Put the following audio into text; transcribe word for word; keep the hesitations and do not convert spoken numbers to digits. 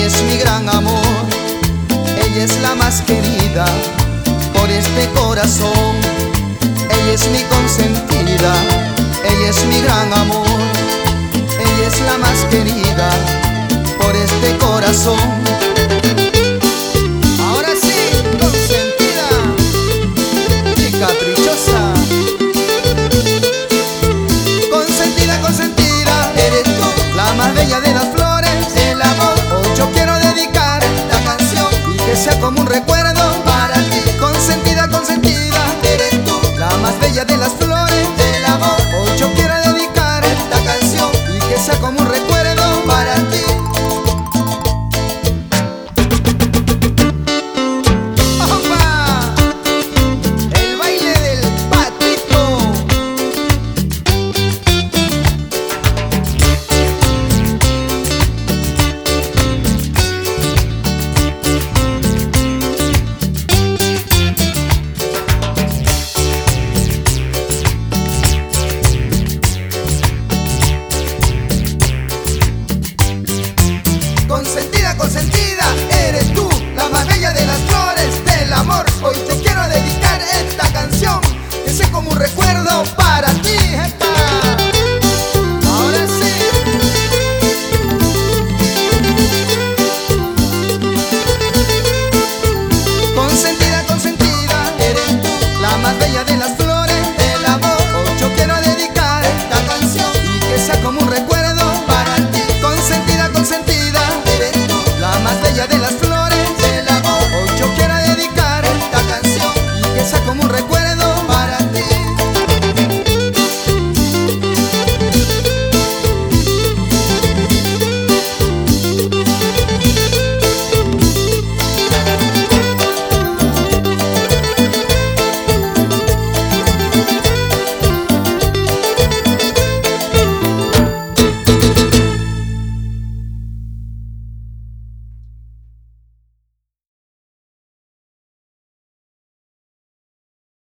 ella es mi gran amor, ella es la más querida por este corazón. Ella es mi consentida, ella es mi gran amor, ella es la más querida por este corazón. Ahora sí, consentida y caprichosa. Consentida, consentida, eres tú, la más bella de las flores del amor. Hoy yo quiero dedicar esta canción y que sea como un recuerdo para ti. Consentida, consentida, eres tú, la más bella de las flores del amor. Hoy yo quiero dedicar esta canción y que sea como un recuerdo para ti. Consentida, consentida, eres tú, la más bella de las flores del amor. Hoy te quiero dedicar esta canción, que sea como un recuerdo.